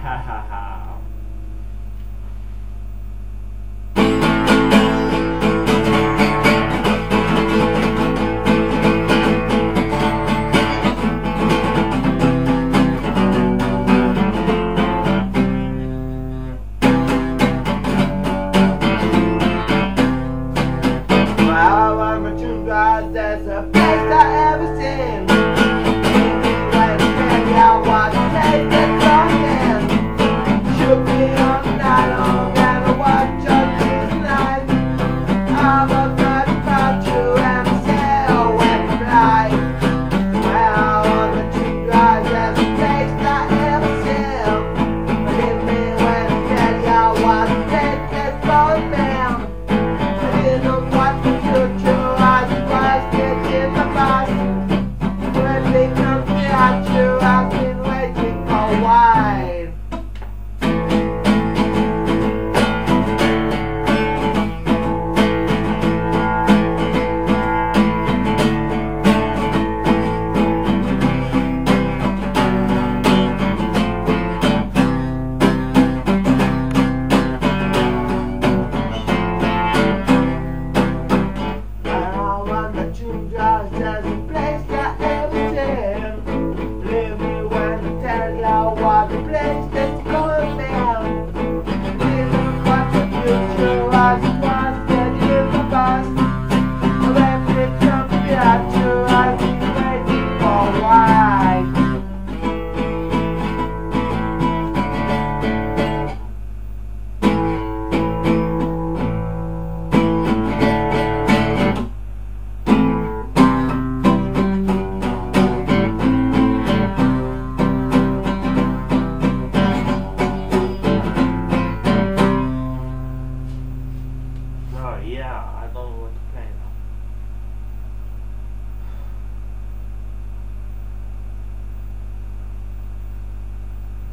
ha ha ha. Wow, I'm a true God, that's the best I ever seen. When I tell ya what place that's talking, should be on the night, I'm gonna watch you tonight. I'm a thought about you and myself when you fly. Wow, I'm a true God, that's the best I ever seen. Believe me when I tell ya what place that's talking. I didn't want the future, I was getting the past. When they come to at you, I've been waiting for a while. I want the true just as a place I ever seen. Leave me when I tell you what the place that's going down. Didn't want the future as it was dead in the past. When they come to at you, I've been waiting for a while. Oh yeah, I don't want to play.